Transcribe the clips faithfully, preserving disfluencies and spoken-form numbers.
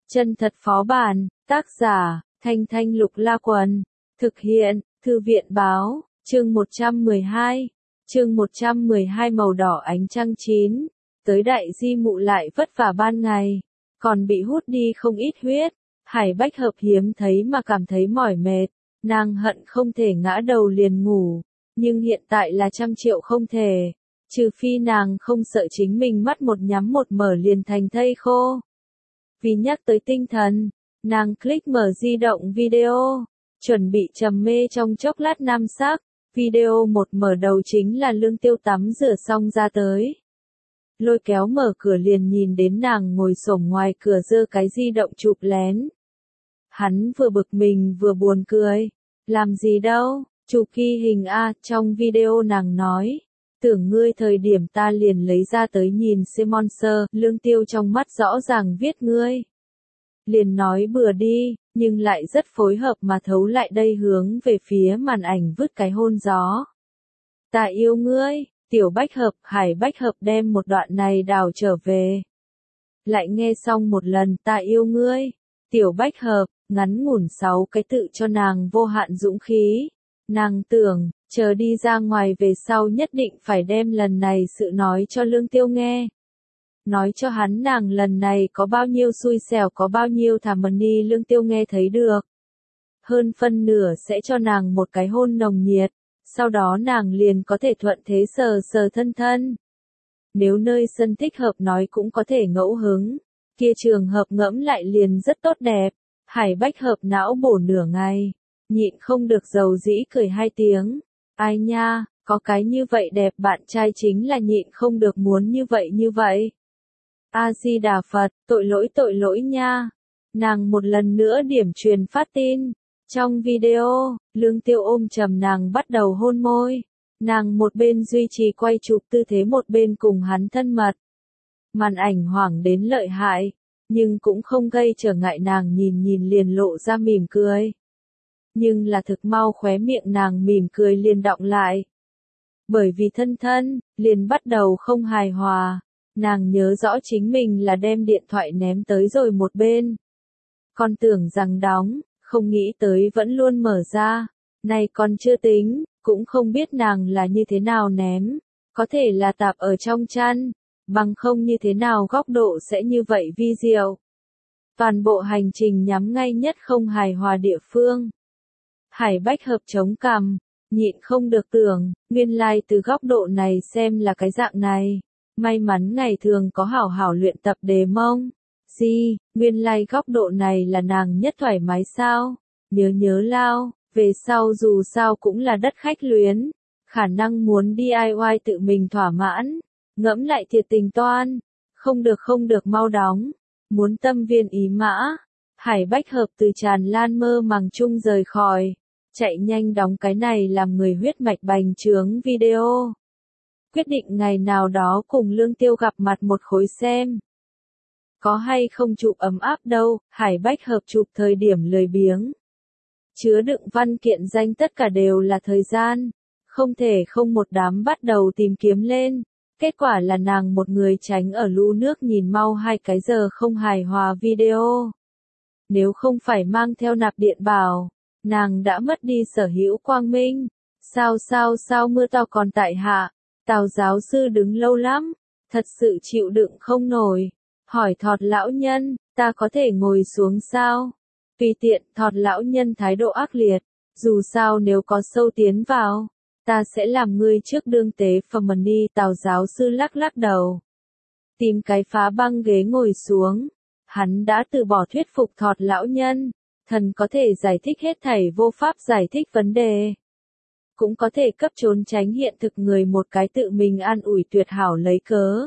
Chân thật phó bản, tác giả, Thanh Thanh Lục La Quần, thực hiện, Thư viện báo, chương một trăm mười hai, chương một trăm mười hai màu đỏ ánh trăng chín, tới đại di mụ lại vất vả ban ngày, còn bị hút đi không ít huyết, Hải Bách Hợp hiếm thấy mà cảm thấy mỏi mệt, nàng hận không thể ngã đầu liền ngủ, nhưng hiện tại là trăm triệu không thể, trừ phi nàng không sợ chính mình mắt một nhắm một mở liền thành thây khô. Vì nhắc tới tinh thần, nàng click mở di động video, chuẩn bị trầm mê trong chốc lát nam sắc, video một mở đầu chính là Lương Tiêu tắm rửa xong ra tới. Lôi kéo mở cửa liền nhìn đến nàng ngồi xổm ngoài cửa giơ cái di động chụp lén. Hắn vừa bực mình vừa buồn cười, làm gì đâu, chụp ghi hình a, trong video nàng nói. Tưởng ngươi thời điểm ta liền lấy ra tới nhìn Simon Sơ, Lương Tiêu trong mắt rõ ràng viết ngươi. Liền nói bừa đi, nhưng lại rất phối hợp mà thấu lại đây hướng về phía màn ảnh vứt cái hôn gió. Ta yêu ngươi, Tiểu Bách Hợp, Hải Bách Hợp đem một đoạn này đào trở về. Lại nghe xong một lần ta yêu ngươi, Tiểu Bách Hợp, ngắn ngủn sáu cái tự cho nàng vô hạn dũng khí. Nàng tưởng, chờ đi ra ngoài về sau nhất định phải đem lần này sự nói cho Lương Tiêu nghe. Nói cho hắn nàng lần này có bao nhiêu xui xẻo có bao nhiêu thảm mần đi Lương Tiêu nghe thấy được. Hơn phân nửa sẽ cho nàng một cái hôn nồng nhiệt, sau đó nàng liền có thể thuận thế sờ sờ thân thân. Nếu nơi sân thích hợp nói cũng có thể ngẫu hứng, kia trường hợp ngẫm lại liền rất tốt đẹp. Hải Bách Hợp não bổ nửa ngày, nhịn không được dầu dĩ cười hai tiếng. Ai nha, có cái như vậy đẹp bạn trai chính là nhịn không được muốn như vậy như vậy. A-di-đà Phật, tội lỗi tội lỗi nha. Nàng một lần nữa điểm truyền phát tin. Trong video, Lương Tiêu ôm chầm nàng bắt đầu hôn môi. Nàng một bên duy trì quay chụp tư thế một bên cùng hắn thân mật. Màn ảnh hoảng đến lợi hại, nhưng cũng không gây trở ngại nàng nhìn nhìn liền lộ ra mỉm cười. Nhưng là thực mau khóe miệng nàng mỉm cười liền đọng lại. Bởi vì thân thân, liền bắt đầu không hài hòa. Nàng nhớ rõ chính mình là đem điện thoại ném tới rồi một bên. Con tưởng rằng đóng, không nghĩ tới vẫn luôn mở ra. Này còn chưa tính, cũng không biết nàng là như thế nào ném. Có thể là tạp ở trong chăn, bằng không như thế nào góc độ sẽ như vậy vi diệu. Toàn bộ hành trình nhắm ngay nhất không hài hòa địa phương. Hải Bách Hợp chống cằm, nhịn không được tưởng, nguyên lai like từ góc độ này xem là cái dạng này. May mắn ngày thường có hảo hảo luyện tập đề mông. Gì, nguyên lai like góc độ này là nàng nhất thoải mái sao? Nhớ nhớ lao, về sau dù sao cũng là đất khách luyến. Khả năng muốn đi ai oai tự mình thỏa mãn. Ngẫm lại thiệt tình toan. Không được không được mau đóng. Muốn tâm viên ý mã. Hải Bách Hợp từ tràn lan mơ màng chung rời khỏi. Chạy nhanh đóng cái này làm người huyết mạch bành trướng video. Quyết định ngày nào đó cùng Lương Tiêu gặp mặt một khối xem. Có hay không chụp ấm áp đâu, Hải Bách Hợp chụp thời điểm lười biếng. Chứa đựng văn kiện danh tất cả đều là thời gian. Không thể không một đám bắt đầu tìm kiếm lên. Kết quả là nàng một người tránh ở lu nước nhìn mau hai cái giờ không hài hòa video. Nếu không phải mang theo nạp điện bảo, nàng đã mất đi sở hữu quang minh. Sao sao sao mưa to còn tại hạ, Tào giáo sư đứng lâu lắm, thật sự chịu đựng không nổi. Hỏi Thọt lão nhân, ta có thể ngồi xuống sao? Tùy tiện, Thọt lão nhân thái độ ác liệt, dù sao nếu có sâu tiến vào, ta sẽ làm ngươi trước đương tế phẩm mần đi. Tào giáo sư lắc lắc đầu. Tìm cái phá băng ghế ngồi xuống. Hắn đã từ bỏ thuyết phục Thọt lão nhân. Thần có thể giải thích hết thảy vô pháp giải thích vấn đề. Cũng có thể cấp trốn tránh hiện thực người một cái tự mình an ủi tuyệt hảo lấy cớ.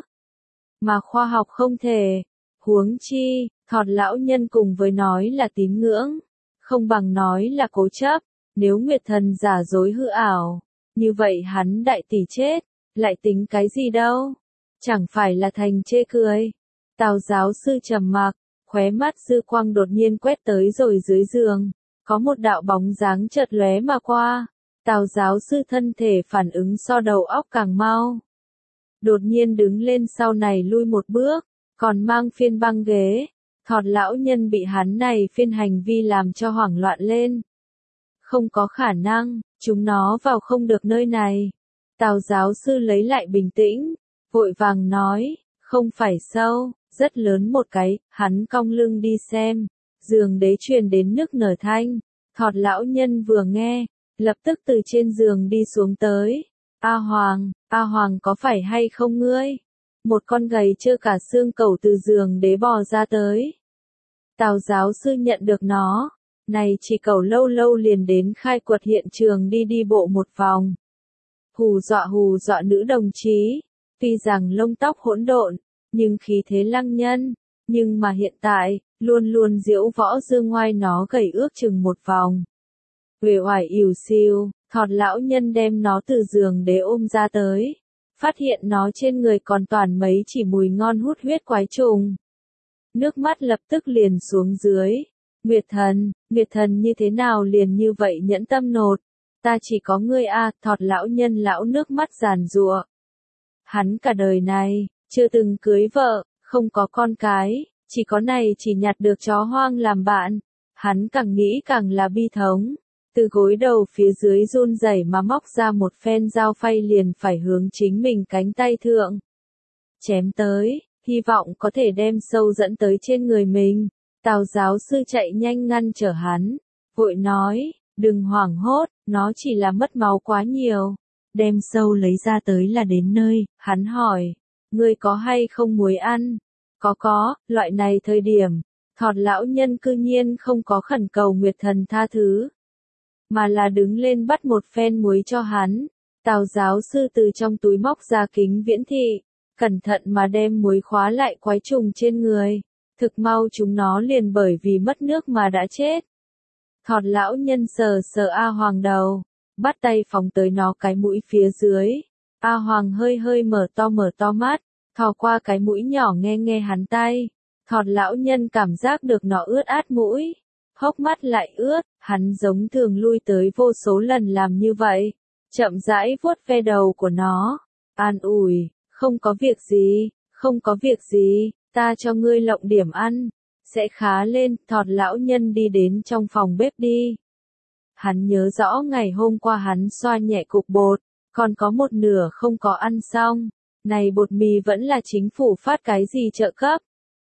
Mà khoa học không thể. Huống chi, Thọt lão nhân cùng với nói là tín ngưỡng. Không bằng nói là cố chấp. Nếu Nguyệt thần giả dối hư ảo. Như vậy hắn đại tỷ chết. Lại tính cái gì đâu. Chẳng phải là thành chê cười. Tào giáo sư trầm mặc. Khóe mắt dư quang đột nhiên quét tới rồi dưới giường. Có một đạo bóng dáng chợt lóe mà qua. Tào giáo sư thân thể phản ứng so đầu óc càng mau. Đột nhiên đứng lên sau này lui một bước. Còn mang phiên băng ghế. Thọt lão nhân bị hắn này phiên hành vi làm cho hoảng loạn lên. Không có khả năng, chúng nó vào không được nơi này. Tào giáo sư lấy lại bình tĩnh, vội vàng nói, không phải sâu, rất lớn một cái, hắn cong lưng đi xem, giường đế truyền đến nức nở thanh. Thọt lão nhân vừa nghe, lập tức từ trên giường đi xuống tới. A Hoàng, A Hoàng có phải hay không ngươi? Một con gầy trơ cả xương cẩu từ giường đế bò ra tới. Tào giáo sư nhận được nó, này chỉ cẩu lâu lâu liền đến khai quật hiện trường đi đi bộ một vòng. Hù dọa hù dọa nữ đồng chí, tuy rằng lông tóc hỗn độn, nhưng khí thế lăng nhân, nhưng mà hiện tại, luôn luôn diễu võ dương ngoai nó gầy ước chừng một vòng. Uể oải ỉu xìu, Thọt lão nhân đem nó từ giường đế ôm ra tới, phát hiện nó trên người còn toàn mấy chỉ mùi ngon hút huyết quái trùng. Nước mắt lập tức liền xuống dưới. Nguyệt thần, Nguyệt thần như thế nào liền như vậy nhẫn tâm nột. Ta chỉ có ngươi a, à, Thọt lão nhân lão nước mắt giàn giụa. Hắn cả đời này, chưa từng cưới vợ, không có con cái, chỉ có này chỉ nhặt được chó hoang làm bạn. Hắn càng nghĩ càng là bi thống. Từ gối đầu phía dưới run rẩy mà móc ra một phen dao phay liền phải hướng chính mình cánh tay thượng. Chém tới, hy vọng có thể đem sâu dẫn tới trên người mình. Tào giáo sư chạy nhanh ngăn trở hắn, vội nói, đừng hoảng hốt, nó chỉ là mất máu quá nhiều. Đem sâu lấy ra tới là đến nơi, hắn hỏi, ngươi có hay không muối ăn? Có có, loại này thời điểm, Thọt lão nhân cư nhiên không có khẩn cầu Nguyệt thần tha thứ, mà là đứng lên bắt một phen muối cho hắn. Tào giáo sư từ trong túi móc ra kính viễn thị, cẩn thận mà đem muối khóa lại quái trùng trên người. Thực mau chúng nó liền bởi vì mất nước mà đã chết. Thọt lão nhân sờ sờ A Hoàng đầu, bắt tay phóng tới nó cái mũi phía dưới. A Hoàng hơi hơi mở to mở to mắt, thò qua cái mũi nhỏ nghe nghe hắn tay. Thọt lão nhân cảm giác được nó ướt át mũi, hốc mắt lại ướt, hắn giống thường lui tới vô số lần làm như vậy, chậm rãi vuốt ve đầu của nó, an ủi, không có việc gì, không có việc gì, ta cho ngươi lộng điểm ăn, sẽ khá lên. Thọt lão nhân đi đến trong phòng bếp đi. Hắn nhớ rõ ngày hôm qua hắn xoa nhẹ cục bột, còn có một nửa không có ăn xong, này bột mì vẫn là chính phủ phát cái gì trợ cấp.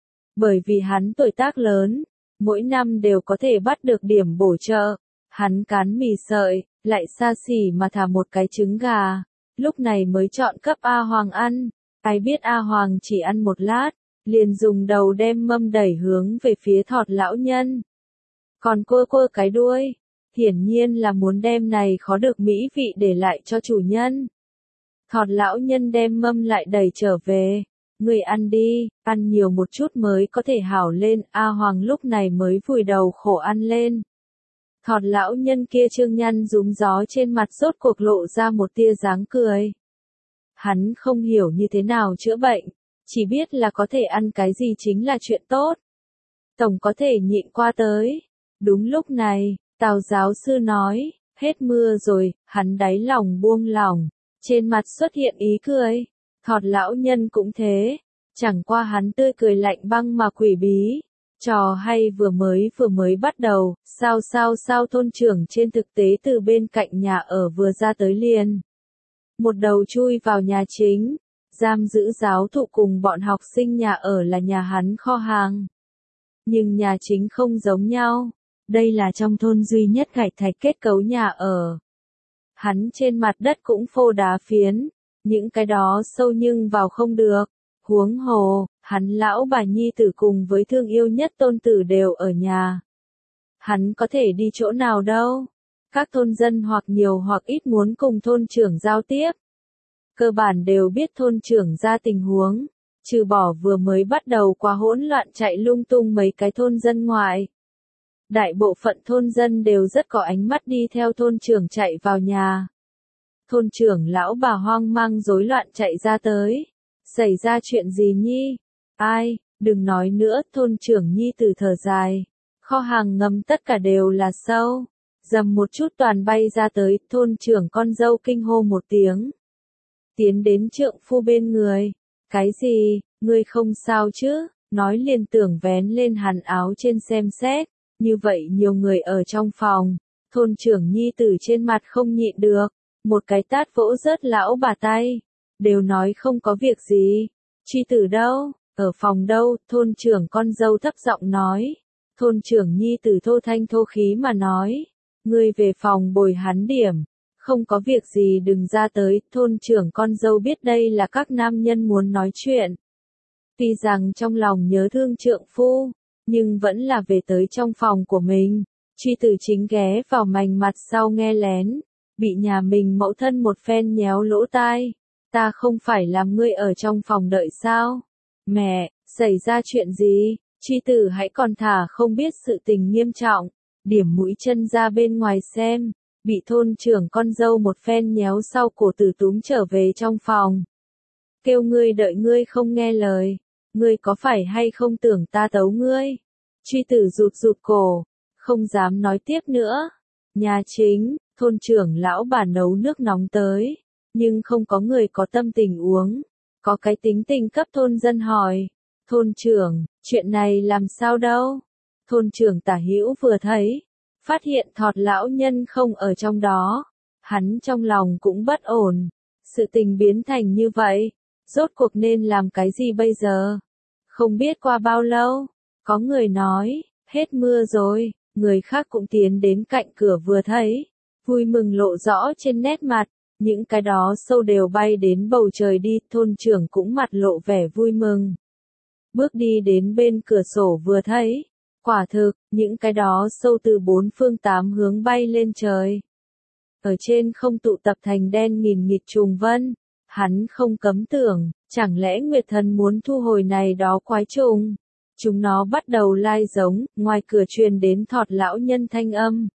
Bởi vì hắn tuổi tác lớn, mỗi năm đều có thể bắt được điểm bổ trợ, hắn cán mì sợi, lại xa xỉ mà thả một cái trứng gà, lúc này mới chọn cấp A Hoàng ăn. Ai biết A Hoàng chỉ ăn một lát, liền dùng đầu đem mâm đẩy hướng về phía Thọt lão nhân. Còn quơ quơ cái đuôi, hiển nhiên là muốn đem này khó được mỹ vị để lại cho chủ nhân. Thọt lão nhân đem mâm lại đẩy trở về. Người ăn đi, ăn nhiều một chút mới có thể hảo lên. A Hoàng lúc này mới vùi đầu khổ ăn lên. Thọt lão nhân kia trương nhăn rúm gió trên mặt rốt cuộc lộ ra một tia dáng cười. Hắn không hiểu như thế nào chữa bệnh, chỉ biết là có thể ăn cái gì chính là chuyện tốt. Tổng có thể nhịn qua tới. Đúng lúc này, Tào giáo sư nói, hết mưa rồi, hắn đáy lòng buông lỏng, trên mặt xuất hiện ý cười. Thọt lão nhân cũng thế, chẳng qua hắn tươi cười lạnh băng mà quỷ bí. Trò hay vừa mới vừa mới bắt đầu, sao sao sao thôn trưởng trên thực tế từ bên cạnh nhà ở vừa ra tới liền. Một đầu chui vào nhà chính, giam giữ giáo thụ cùng bọn học sinh nhà ở là nhà hắn kho hàng. Nhưng nhà chính không giống nhau, đây là trong thôn duy nhất gạch thạch kết cấu nhà ở. Hắn trên mặt đất cũng phô đá phiến, những cái đó sâu nhưng vào không được. Huống hồ, hắn lão bà nhi tử cùng với thương yêu nhất tôn tử đều ở nhà. Hắn có thể đi chỗ nào đâu? Các thôn dân hoặc nhiều hoặc ít muốn cùng thôn trưởng giao tiếp. Cơ bản đều biết thôn trưởng ra tình huống, trừ bỏ vừa mới bắt đầu qua hỗn loạn chạy lung tung mấy cái thôn dân ngoại. Đại bộ phận thôn dân đều rất có ánh mắt đi theo thôn trưởng chạy vào nhà. Thôn trưởng lão bà hoang mang rối loạn chạy ra tới. Xảy ra chuyện gì nhi? Ai, đừng nói nữa, thôn trưởng nhi tử thở dài. Kho hàng ngầm tất cả đều là sâu. Dầm một chút toàn bay ra tới, thôn trưởng con dâu kinh hô một tiếng. Tiến đến trượng phu bên người. Cái gì, ngươi không sao chứ? nói liền tưởng vén lên hắn áo trên xem xét, như vậy nhiều người ở trong phòng, thôn trưởng nhi tử trên mặt không nhịn được, một cái tát vỗ rớt lão bà tay, đều nói không có việc gì, truy tử đâu, ở phòng đâu, thôn trưởng con dâu thấp giọng nói, thôn trưởng nhi tử thô thanh thô khí mà nói, ngươi về phòng bồi hắn điểm, không có việc gì đừng ra tới, thôn trưởng con dâu biết đây là các nam nhân muốn nói chuyện. Tuy rằng trong lòng nhớ thương trượng phu, nhưng vẫn là về tới trong phòng của mình, truy tử chính ghé vào mành mặt sau nghe lén, bị nhà mình mẫu thân một phen nhéo lỗ tai, ta không phải làm ngươi ở trong phòng đợi sao? Mẹ, xảy ra chuyện gì? Truy tử hãy còn thả không biết sự tình nghiêm trọng, điểm mũi chân ra bên ngoài xem, bị thôn trưởng con dâu một phen nhéo sau cổ tử túm trở về trong phòng. Kêu ngươi đợi ngươi không nghe lời, ngươi có phải hay không tưởng ta tấu ngươi? Truy tử rụt rụt cổ, không dám nói tiếp nữa. Nhà chính, thôn trưởng lão bà nấu nước nóng tới, nhưng không có người có tâm tình uống, có cái tính tình cấp thôn dân hỏi. Thôn trưởng, chuyện này làm sao đâu? Thôn trưởng Tả Hữu vừa thấy, phát hiện thọt lão nhân không ở trong đó, hắn trong lòng cũng bất ổn, sự tình biến thành như vậy, rốt cuộc nên làm cái gì bây giờ? Không biết qua bao lâu, có người nói, hết mưa rồi, người khác cũng tiến đến cạnh cửa vừa thấy, vui mừng lộ rõ trên nét mặt, những cái đó sâu đều bay đến bầu trời đi, thôn trưởng cũng mặt lộ vẻ vui mừng. Bước đi đến bên cửa sổ vừa thấy, quả thực, những cái đó sâu từ bốn phương tám hướng bay lên trời. Ở trên không tụ tập thành đen nghìn nghịt trùng vân, hắn không cấm tưởng, chẳng lẽ Nguyệt Thần muốn thu hồi này đó quái trùng. Chúng nó bắt đầu lai giống, ngoài cửa truyền đến thọt lão nhân thanh âm.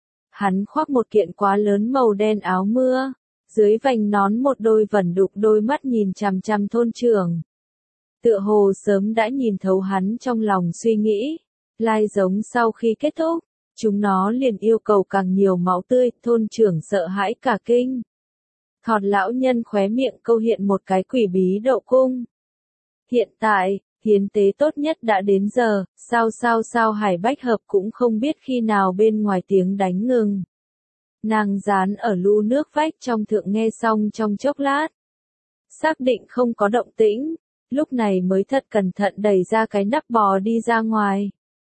Hắn khoác một kiện quá lớn màu đen áo mưa, dưới vành nón một đôi vẩn đục đôi mắt nhìn chằm chằm thôn trưởng. Tựa hồ sớm đã nhìn thấu hắn trong lòng suy nghĩ, lai giống sau khi kết thúc, chúng nó liền yêu cầu càng nhiều máu tươi, thôn trưởng sợ hãi cả kinh. Thọt lão nhân khóe miệng câu hiện một cái quỷ bí độ cung. Hiện tại, hiến tế tốt nhất đã đến giờ, sao sao sao Hải Bách Hợp cũng không biết khi nào bên ngoài tiếng đánh ngừng. Nàng dán ở lu nước vách trong thượng nghe xong trong chốc lát. Xác định không có động tĩnh, lúc này mới thật cẩn thận đẩy ra cái nắp bò đi ra ngoài.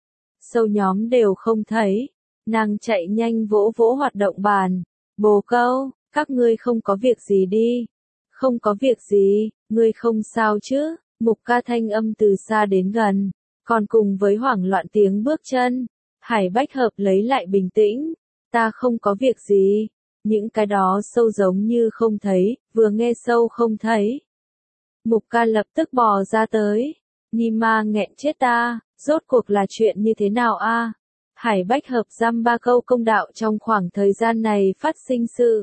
Sâu nhóm đều không thấy, nàng chạy nhanh vỗ vỗ hoạt động bàn, bồ câu, các ngươi không có việc gì đi. Không có việc gì, ngươi không sao chứ, Mục Ca thanh âm từ xa đến gần, còn cùng với hoảng loạn tiếng bước chân. Hải Bách Hợp lấy lại bình tĩnh, ta không có việc gì, những cái đó sâu giống như không thấy, vừa nghe sâu không thấy. Mục Ca lập tức bò ra tới, Ni ma nghẹn chết ta, rốt cuộc là chuyện như thế nào a? Hải Bách Hợp dăm ba câu công đạo trong khoảng thời gian này phát sinh sự.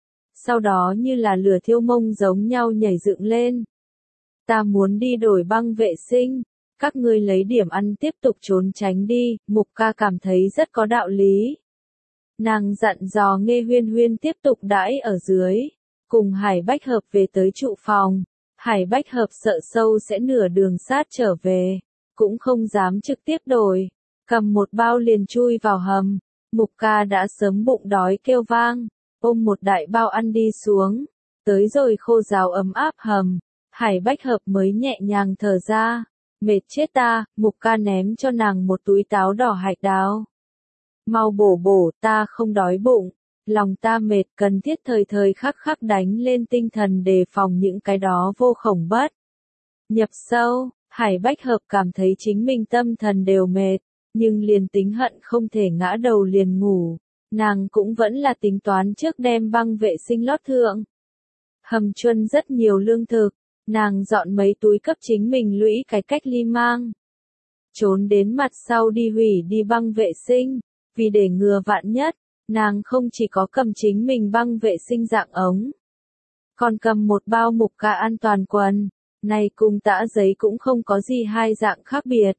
Sau đó như là lửa thiêu mông giống nhau nhảy dựng lên. Ta muốn đi đổi băng vệ sinh, các ngươi lấy điểm ăn tiếp tục trốn tránh đi, Mục Ca cảm thấy rất có đạo lý. Nàng dặn dò Nghê Huyên Huyên tiếp tục đãi ở dưới, cùng Hải Bách Hợp về tới trụ phòng. Hải Bách Hợp sợ sâu sẽ nửa đường sát trở về, cũng không dám trực tiếp đổi, cầm một bao liền chui vào hầm. Mục Ca đã sớm bụng đói kêu vang, ôm một đại bao ăn đi xuống, tới rồi khô ráo ấm áp hầm. Hải Bách Hợp mới nhẹ nhàng thở ra, mệt chết ta, Mục Ca ném cho nàng một túi táo đỏ hạch đào. Mau bổ bổ, ta không đói bụng, lòng ta mệt, cần thiết thời thời khắc khắc đánh lên tinh thần đề phòng những cái đó vô khổng bất. Nhập sâu, Hải Bách Hợp cảm thấy chính mình tâm thần đều mệt, nhưng liền tính hận không thể ngã đầu liền ngủ, nàng cũng vẫn là tính toán trước đem băng vệ sinh lót thượng. Hầm chuân rất nhiều lương thực, nàng dọn mấy túi cấp chính mình lũy cái cách ly mang. Trốn đến mặt sau đi hủy đi băng vệ sinh, vì để ngừa vạn nhất, nàng không chỉ có cầm chính mình băng vệ sinh dạng ống, còn cầm một bao Mục Ca an toàn quần, này cùng tã giấy cũng không có gì hai dạng khác biệt.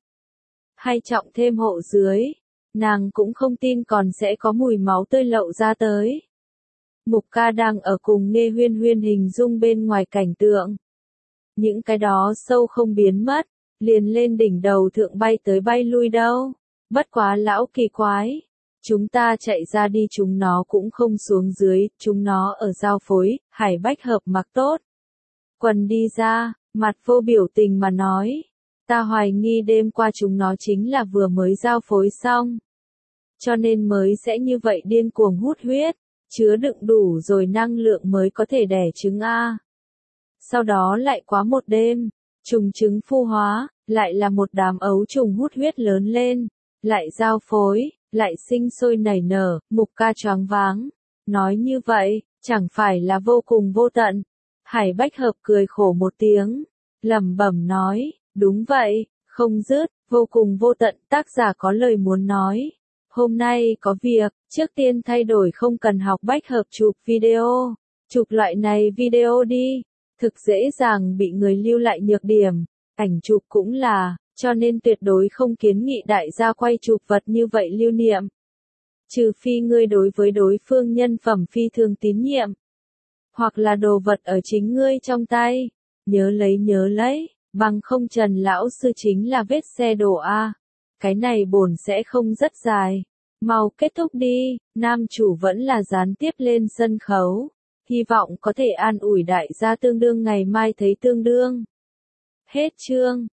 Hay trọng thêm hộ dưới, nàng cũng không tin còn sẽ có mùi máu tươi lậu ra tới. Mục Ca đang ở cùng Nghê Huyên Huyên hình dung bên ngoài cảnh tượng. Những cái đó sâu không biến mất, liền lên đỉnh đầu thượng bay tới bay lui đâu. Bất quá lão kỳ quái. Chúng ta chạy ra đi chúng nó cũng không xuống dưới, chúng nó ở giao phối, Hải Bách Hợp mặc tốt. Quần đi ra, mặt vô biểu tình mà nói. Ta hoài nghi đêm qua chúng nó chính là vừa mới giao phối xong. Cho nên mới sẽ như vậy điên cuồng hút huyết, chứa đựng đủ rồi năng lượng mới có thể đẻ trứng A. Sau đó lại quá một đêm, trùng trứng phu hóa, lại là một đám ấu trùng hút huyết lớn lên, lại giao phối, lại sinh sôi nảy nở, Mục Ca choáng váng. Nói như vậy, chẳng phải là vô cùng vô tận. Hải Bách Hợp cười khổ một tiếng, lẩm bẩm nói, đúng vậy, không dứt, vô cùng vô tận. Tác giả có lời muốn nói. Hôm nay có việc, trước tiên thay đổi không cần học Bách Hợp chụp video. Chụp loại này video đi, thực dễ dàng bị người lưu lại nhược điểm. Ảnh chụp cũng là, cho nên tuyệt đối không kiến nghị đại gia quay chụp vật như vậy lưu niệm. Trừ phi ngươi đối với đối phương nhân phẩm phi thường tín nhiệm. Hoặc là đồ vật ở chính ngươi trong tay. Nhớ lấy nhớ lấy, bằng không Trần lão sư chính là vết xe đổ A. Cái này bổn sẽ không rất dài. Mau kết thúc đi, nam chủ vẫn là gián tiếp lên sân khấu. Hy vọng có thể an ủi đại gia tương đương ngày mai thấy tương đương. Hết chương.